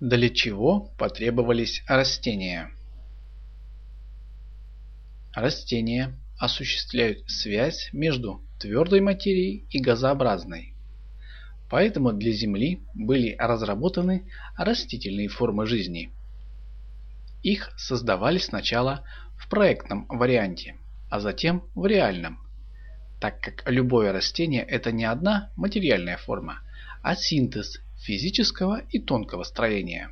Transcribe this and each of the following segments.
Для чего потребовались растения? Растения осуществляют связь между твердой материей и газообразной. Поэтому для Земли были разработаны растительные формы жизни. Их создавали сначала в проектном варианте, а затем в реальном, так как любое растение – это не одна материальная форма, а синтез физического и тонкого строения.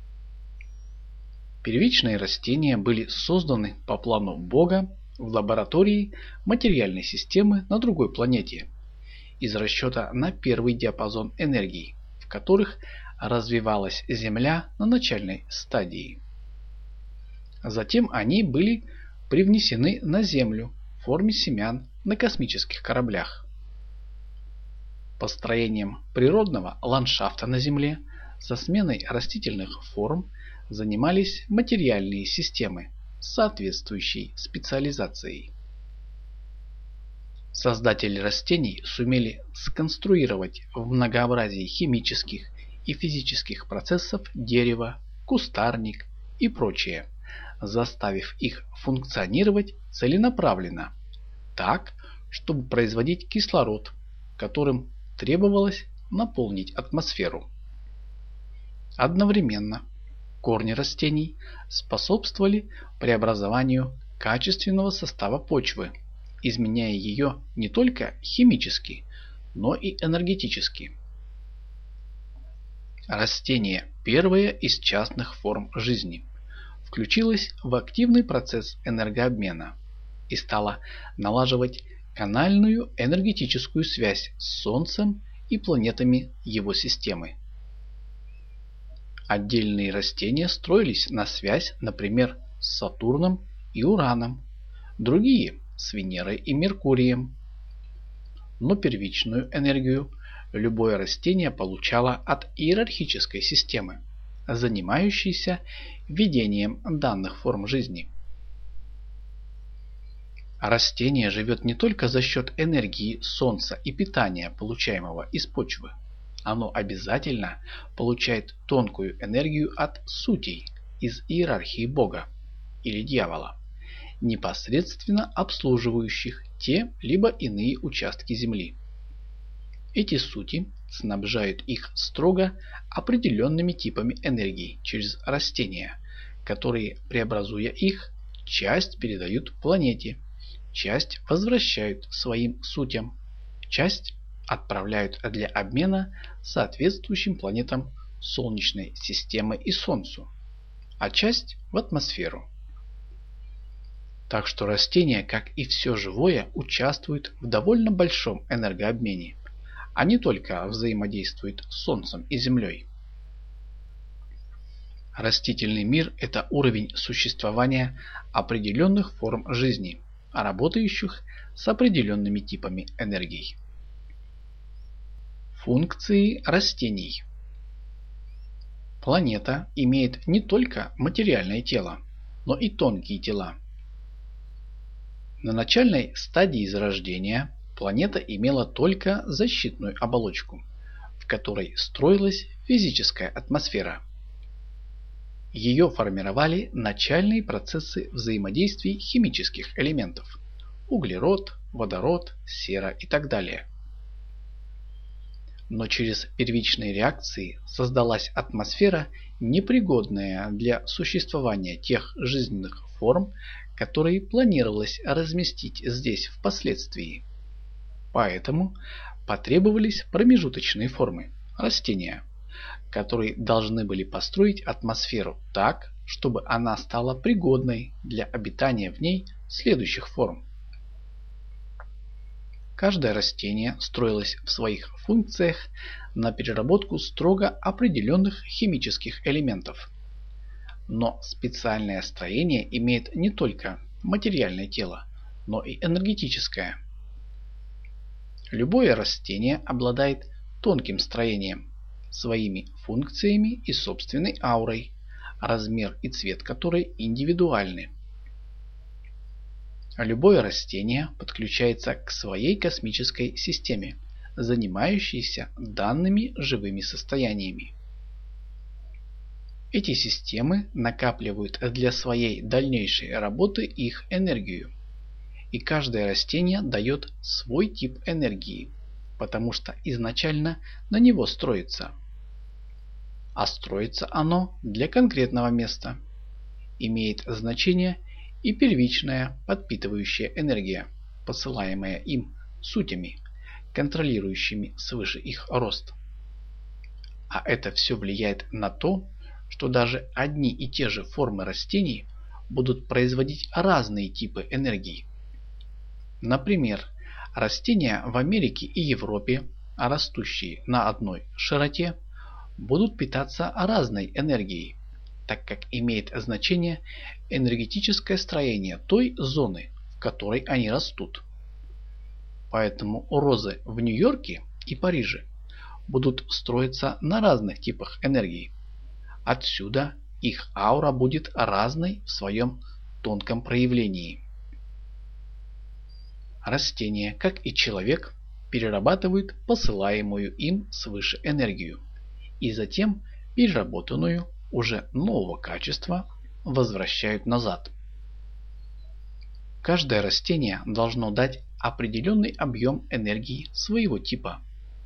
Первичные растения были созданы по плану Бога в лаборатории материальной системы на другой планете, из расчета на первый диапазон энергий, в которых развивалась Земля на начальной стадии. Затем они были привнесены на Землю в форме семян на космических кораблях. Построением природного ландшафта на Земле со сменой растительных форм занимались материальные системы с соответствующей специализацией. Создатели растений сумели сконструировать в многообразии химических и физических процессов дерево, кустарник и прочее, заставив их функционировать целенаправленно, так, чтобы производить кислород, которым требовалось наполнить атмосферу. Одновременно корни растений способствовали преобразованию качественного состава почвы, изменяя ее не только химически, но и энергетически. Растение – первое из частных форм жизни, включилось в активный процесс энергообмена и стало налаживать канальную энергетическую связь с Солнцем и планетами его системы. Отдельные растения строились на связь, например, с Сатурном и Ураном, другие – с Венерой и Меркурием. Но первичную энергию любое растение получало от иерархической системы, занимающейся ведением данных форм жизни. Растение живет не только за счет энергии Солнца и питания, получаемого из почвы. Оно обязательно получает тонкую энергию от сутей из иерархии Бога или дьявола, непосредственно обслуживающих те либо иные участки Земли. Эти сути снабжают их строго определенными типами энергии через растения, которые, преобразуя их, часть передают планете, часть возвращают своим сутям, часть отправляют для обмена соответствующим планетам Солнечной системы и Солнцу, а часть в атмосферу. Так что растения, как и все живое, участвуют в довольно большом энергообмене, а не только взаимодействуют с Солнцем и Землей. Растительный мир – это уровень существования определенных форм жизни, работающих с определенными типами энергий. Функции растений. Планета имеет не только материальное тело, но и тонкие тела. На начальной стадии зарождения планета имела только защитную оболочку, в которой строилась физическая атмосфера. Ее формировали начальные процессы взаимодействий химических элементов – углерод, водород, сера и так далее. Но через первичные реакции создалась атмосфера, непригодная для существования тех жизненных форм, которые планировалось разместить здесь впоследствии. Поэтому потребовались промежуточные формы – растения, которые должны были построить атмосферу так, чтобы она стала пригодной для обитания в ней следующих форм. Каждое растение строилось в своих функциях на переработку строго определенных химических элементов. Но специальное строение имеет не только материальное тело, но и энергетическое. Любое растение обладает тонким строением, своими функциями и собственной аурой, размер и цвет которой индивидуальны. Любое растение подключается к своей космической системе, занимающейся данными живыми состояниями. Эти системы накапливают для своей дальнейшей работы их энергию. И каждое растение дает свой тип энергии, потому что изначально на него строится. А строится оно для конкретного места. Имеет значение и первичная подпитывающая энергия, посылаемая им сутями, контролирующими свыше их рост. А это все влияет на то, что даже одни и те же формы растений будут производить разные типы энергии. Например, растения в Америке и Европе, растущие на одной широте, будут питаться разной энергией, так как имеет значение энергетическое строение той зоны, в которой они растут. Поэтому розы в Нью-Йорке и Париже будут строиться на разных типах энергии. Отсюда их аура будет разной в своем тонком проявлении. Растения, как и человек, перерабатывают посылаемую им свыше энергию и затем переработанную уже нового качества возвращают назад. Каждое растение должно дать определенный объем энергии своего типа.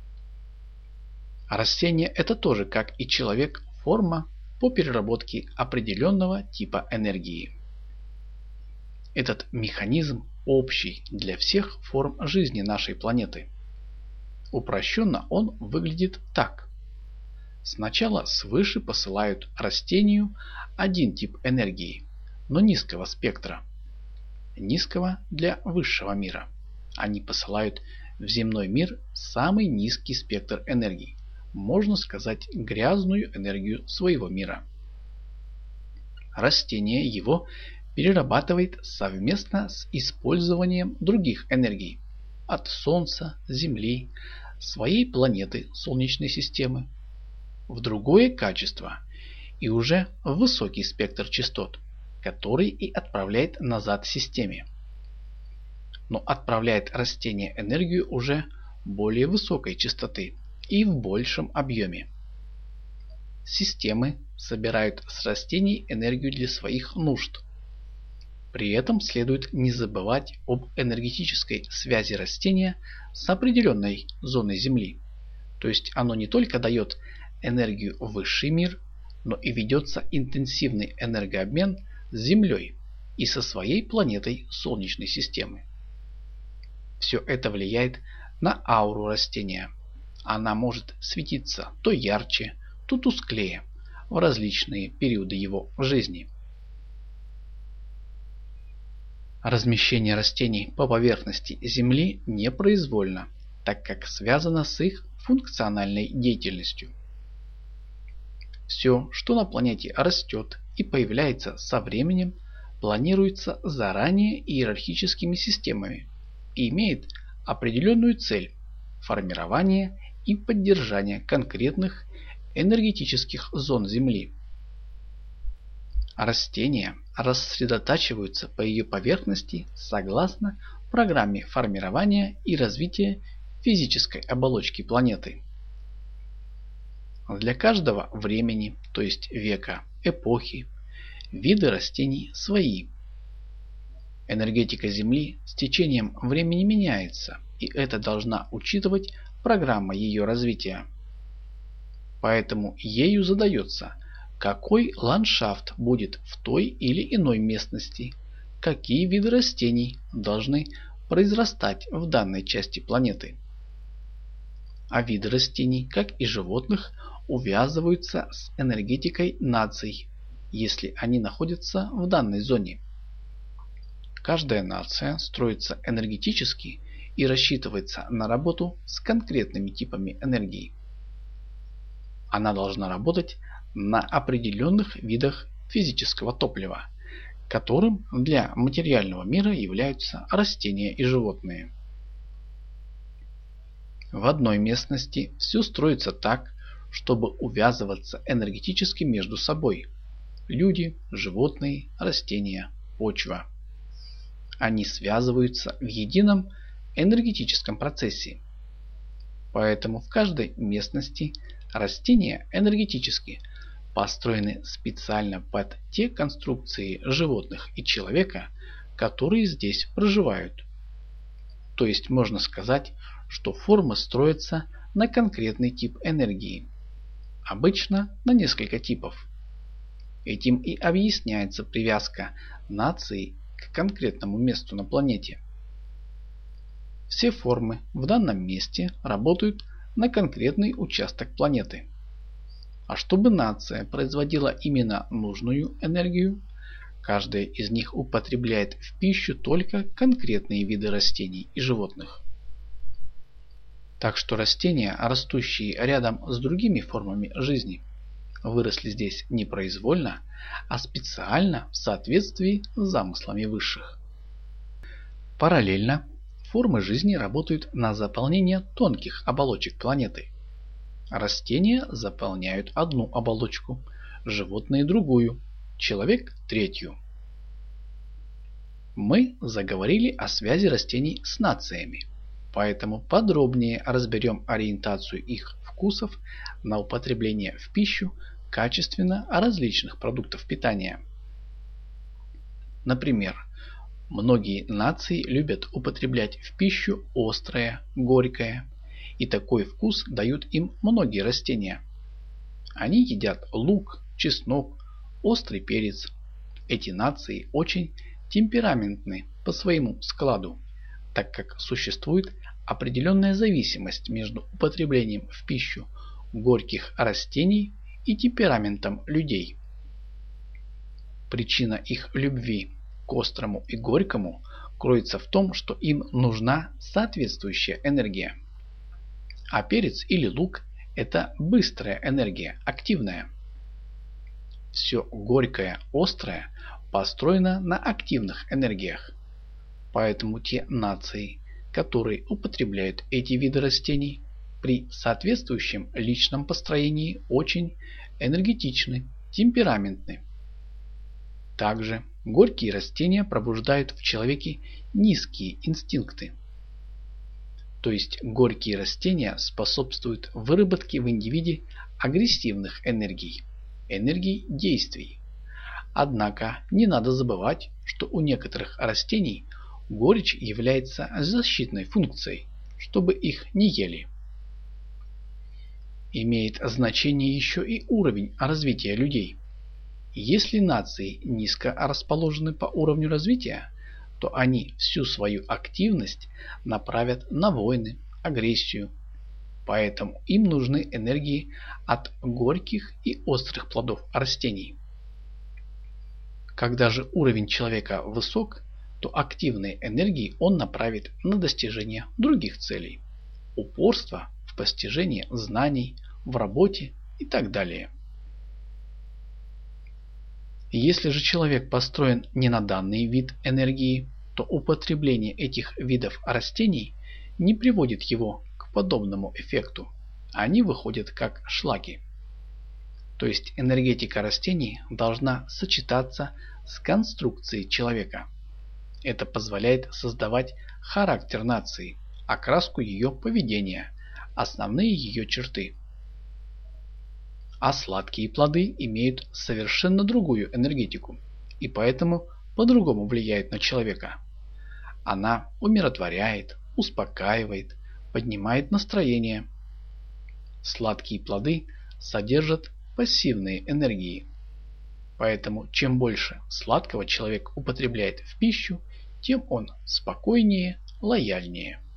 Растение – это тоже, как и человек, форма по переработке определенного типа энергии. Этот механизм общий для всех форм жизни нашей планеты. Упрощенно он выглядит так. Сначала свыше посылают растению один тип энергии, но низкого спектра. Низкого для высшего мира. Они посылают в земной мир самый низкий спектр энергии, можно сказать, грязную энергию своего мира. Растение его перерабатывает совместно с использованием других энергий от Солнца, Земли, своей планеты Солнечной системы в другое качество и уже в высокий спектр частот, который и отправляет назад системе. Но отправляет растение энергию уже более высокой частоты и в большем объеме. Системы собирают с растений энергию для своих нужд. При этом следует не забывать об энергетической связи растения с определенной зоной Земли. То есть оно не только дает энергию в высший мир, но и ведется интенсивный энергообмен с Землей и со своей планетой Солнечной системы. Все это влияет на ауру растения. Она может светиться то ярче, то тусклее в различные периоды его жизни. Размещение растений по поверхности Земли непроизвольно, так как связано с их функциональной деятельностью. Все, что на планете растет и появляется со временем, планируется заранее иерархическими системами и имеет определенную цель – формирование и поддержание конкретных энергетических зон Земли. Растения рассредотачиваются по ее поверхности согласно программе формирования и развития физической оболочки планеты. Для каждого времени, то есть века, эпохи, виды растений свои. Энергетика Земли с течением времени меняется, и это должна учитывать программа ее развития. Поэтому ею задается, какой ландшафт будет в той или иной местности, какие виды растений должны произрастать в данной части планеты. А виды растений, как и животных, увязываются с энергетикой наций, если они находятся в данной зоне. Каждая нация строится энергетически и рассчитывается на работу с конкретными типами энергии. Она должна работать на определенных видах физического топлива, которым для материального мира являются растения и животные. В одной местности все строится так, чтобы увязываться энергетически между собой. Люди, животные, растения, почва. Они связываются в едином энергетическом процессе. Поэтому в каждой местности растения энергетически построены специально под те конструкции животных и человека, которые здесь проживают. То есть можно сказать, что формы строятся на конкретный тип энергии. Обычно на несколько типов. Этим и объясняется привязка нации к конкретному месту на планете. Все формы в данном месте работают на конкретный участок планеты. А чтобы нация производила именно нужную энергию, каждая из них употребляет в пищу только конкретные виды растений и животных. Так что растения, растущие рядом с другими формами жизни, выросли здесь не произвольно, а специально в соответствии с замыслами высших. Параллельно формы жизни работают на заполнение тонких оболочек планеты. Растения заполняют одну оболочку, животные другую, человек третью. Мы заговорили о связи растений с нациями, поэтому подробнее разберем ориентацию их вкусов на употребление в пищу качественно различных продуктов питания. Например, многие нации любят употреблять в пищу острое, горькое, и такой вкус дают им многие растения. Они едят лук, чеснок, острый перец. Эти нации очень темпераментны по своему складу, так как существует определенная зависимость между употреблением в пищу горьких растений и темпераментом людей. Причина их любви к острому и горькому кроется в том, что им нужна соответствующая энергия. А перец или лук – это быстрая энергия, активная. Все горькое, острое построено на активных энергиях. Поэтому те нации, которые употребляют эти виды растений, при соответствующем личном построении очень энергетичны, темпераментны. Также горькие растения пробуждают в человеке низкие инстинкты. То есть горькие растения способствуют выработке в индивиде агрессивных энергий, энергий действий. Однако не надо забывать, что у некоторых растений горечь является защитной функцией, чтобы их не ели. Имеет значение еще и уровень развития людей. Если нации низко расположены по уровню развития, то они всю свою активность направят на войны, агрессию. Поэтому им нужны энергии от горьких и острых плодов растений. Когда же уровень человека высок, то активные энергии он направит на достижение других целей. Упорство в постижении знаний, в работе и так далее. Если же человек построен не на данный вид энергии, то употребление этих видов растений не приводит его к подобному эффекту. Они выходят как шлаки. То есть энергетика растений должна сочетаться с конструкцией человека. Это позволяет создавать характер нации, окраску ее поведения, основные ее черты. А сладкие плоды имеют совершенно другую энергетику и поэтому по-другому влияет на человека. Она умиротворяет, успокаивает, поднимает настроение. Сладкие плоды содержат пассивные энергии. Поэтому чем больше сладкого человек употребляет в пищу, тем он спокойнее, лояльнее.